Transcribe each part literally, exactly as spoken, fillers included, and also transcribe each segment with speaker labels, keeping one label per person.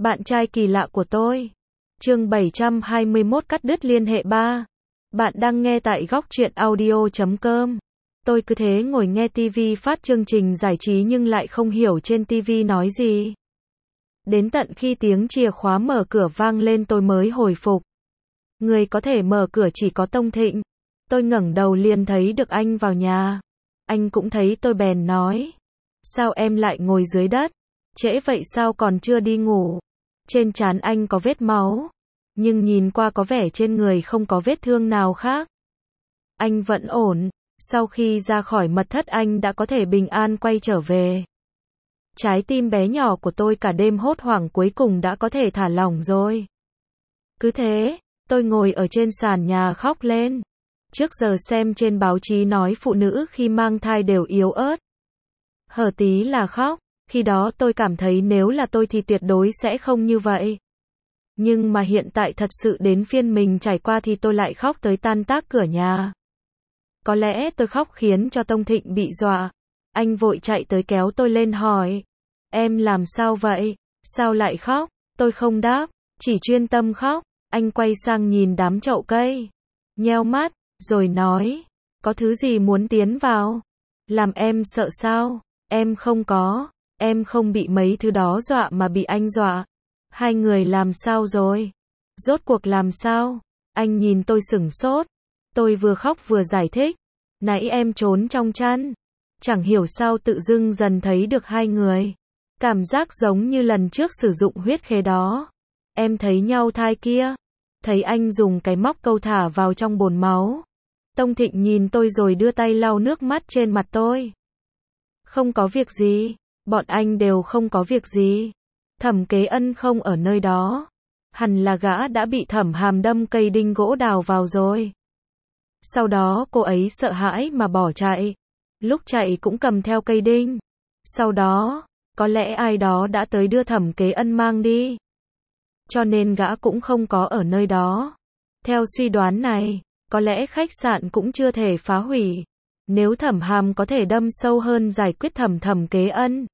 Speaker 1: Bạn trai kỳ lạ của tôi. Chương bảy trăm hai mươi mốt cắt đứt liên hệ ba. Bạn đang nghe tại góc truyện audio chấm com. Tôi cứ thế ngồi nghe ti vi phát chương trình giải trí nhưng lại không hiểu trên ti vi nói gì. Đến tận khi tiếng chìa khóa mở cửa vang lên tôi mới hồi phục. Người có thể mở cửa chỉ có Tông Thịnh. Tôi ngẩng đầu liền thấy được anh vào nhà. Anh cũng thấy tôi bèn nói. Sao em lại ngồi dưới đất? Trễ vậy sao còn chưa đi ngủ? Trên trán anh có vết máu. Nhưng nhìn qua có vẻ trên người không có vết thương nào khác. Anh vẫn ổn. Sau khi ra khỏi mật thất anh đã có thể bình an quay trở về. Trái tim bé nhỏ của tôi cả đêm hốt hoảng cuối cùng đã có thể thả lỏng rồi. Cứ thế, tôi ngồi ở trên sàn nhà khóc lên. Trước giờ xem trên báo chí nói phụ nữ khi mang thai đều yếu ớt. Hở tí là khóc, khi đó tôi cảm thấy nếu là tôi thì tuyệt đối sẽ không như vậy. Nhưng mà hiện tại thật sự đến phiên mình trải qua thì tôi lại khóc tới tan tác cửa nhà. Có lẽ tôi khóc khiến cho Tông Thịnh bị dọa. Anh vội chạy tới kéo tôi lên hỏi. Em làm sao vậy? Sao lại khóc? Tôi không đáp, chỉ chuyên tâm khóc. Anh quay sang nhìn đám chậu cây. Nheo mắt, rồi nói. Có thứ gì muốn tiến vào? Làm em sợ sao? Em không có. Em không bị mấy thứ đó dọa mà bị anh dọa. Hai người làm sao rồi? Rốt cuộc làm sao? Anh nhìn tôi sửng sốt. Tôi vừa khóc vừa giải thích. Nãy em trốn trong chăn. Chẳng hiểu sao tự dưng dần thấy được hai người. Cảm giác giống như lần trước sử dụng huyết khế đó. Em thấy nhau thai kia. Thấy anh dùng cái móc câu thả vào trong bồn máu. Tông Thịnh nhìn tôi rồi đưa tay lau nước mắt trên mặt tôi. Không có việc gì. Bọn anh đều không có việc gì. Thẩm Kế Ân không ở nơi đó. Hẳn là gã đã bị Thẩm Hàm đâm cây đinh gỗ đào vào rồi. Sau đó cô ấy sợ hãi mà bỏ chạy. Lúc chạy cũng cầm theo cây đinh. Sau đó, có lẽ ai đó đã tới đưa Thẩm Kế Ân mang đi. Cho nên gã cũng không có ở nơi đó. Theo suy đoán này, có lẽ khách sạn cũng chưa thể phá hủy. Nếu Thẩm Hàm có thể đâm sâu hơn giải quyết Thẩm Thẩm Kế Ân,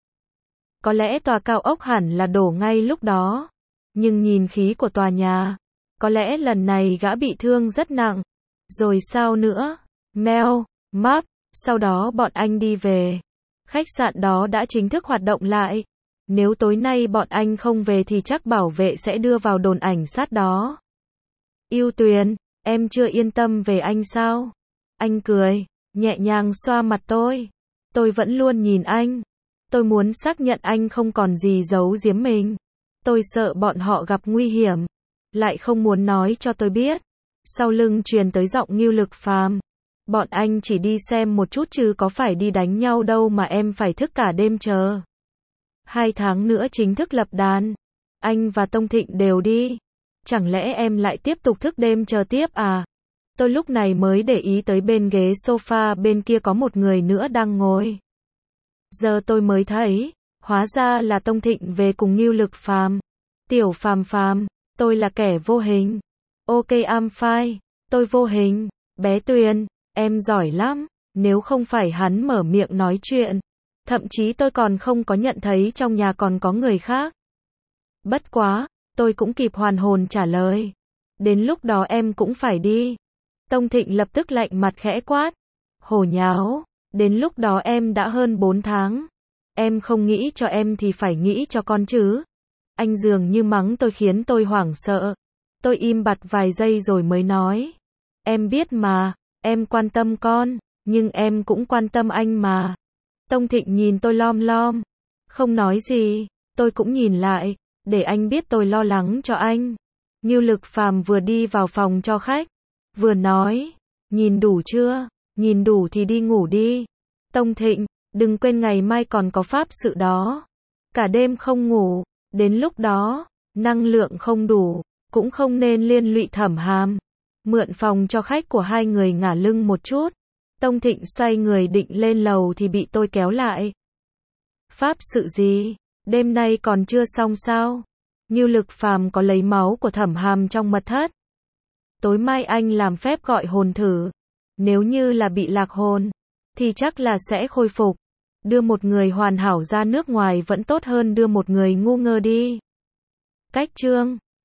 Speaker 1: có lẽ tòa cao ốc hẳn là đổ ngay lúc đó. Nhưng nhìn khí của tòa nhà, có lẽ lần này gã bị thương rất nặng. Rồi sao nữa? Mèo, map, sau đó bọn anh đi về. Khách sạn đó đã chính thức hoạt động lại. Nếu tối nay bọn anh không về thì chắc bảo vệ sẽ đưa vào đồn ảnh sát đó. Yêu Tuyền, em chưa yên tâm về anh sao? Anh cười, nhẹ nhàng xoa mặt tôi. Tôi vẫn luôn nhìn anh. Tôi muốn xác nhận anh không còn gì giấu giếm mình. Tôi sợ bọn họ gặp nguy hiểm. Lại không muốn nói cho tôi biết. Sau lưng truyền tới giọng Ngưu Lực Phàm. Bọn anh chỉ đi xem một chút chứ có phải đi đánh nhau đâu mà em phải thức cả đêm chờ. Hai tháng nữa chính thức lập đàn. Anh và Tông Thịnh đều đi. Chẳng lẽ em lại tiếp tục thức đêm chờ tiếp à? Tôi lúc này mới để ý tới bên ghế sofa bên kia có một người nữa đang ngồi. Giờ tôi mới thấy, hóa ra là Tông Thịnh về cùng Ngưu Lực Phàm. Tiểu Phàm Phàm, tôi là kẻ vô hình. Ok I'm fine, tôi vô hình. Bé Tuyền, em giỏi lắm. Nếu không phải hắn mở miệng nói chuyện, thậm chí tôi còn không có nhận thấy trong nhà còn có người khác. Bất quá, tôi cũng kịp hoàn hồn trả lời. Đến lúc đó em cũng phải đi. Tông Thịnh lập tức lạnh mặt khẽ quát. Hồ nháo, đến lúc đó em đã hơn bốn tháng. Em không nghĩ cho em thì phải nghĩ cho con chứ. Anh dường như mắng tôi khiến tôi hoảng sợ. Tôi im bặt vài giây rồi mới nói. Em biết mà, em quan tâm con, nhưng em cũng quan tâm anh mà. Tông Thịnh nhìn tôi lom lom. Không nói gì, tôi cũng nhìn lại, để anh biết tôi lo lắng cho anh. Ngưu Lực Phàm vừa đi vào phòng cho khách, vừa nói. Nhìn đủ chưa? Nhìn đủ thì đi ngủ đi. Tông Thịnh, đừng quên ngày mai còn có pháp sự đó. Cả đêm không ngủ, đến lúc đó, năng lượng không đủ, cũng không nên liên lụy Thẩm Hàm. Mượn phòng cho khách của hai người ngả lưng một chút. Tông Thịnh xoay người định lên lầu thì bị tôi kéo lại. Pháp sự gì? Đêm nay còn chưa xong sao? Ngưu Lực Phàm có lấy máu của Thẩm Hàm trong mật thất. Tối mai anh làm phép gọi hồn thử. Nếu như là bị lạc hồn, thì chắc là sẽ khôi phục. Đưa một người hoàn hảo ra nước ngoài vẫn tốt hơn đưa một người ngu ngơ đi. Cách chương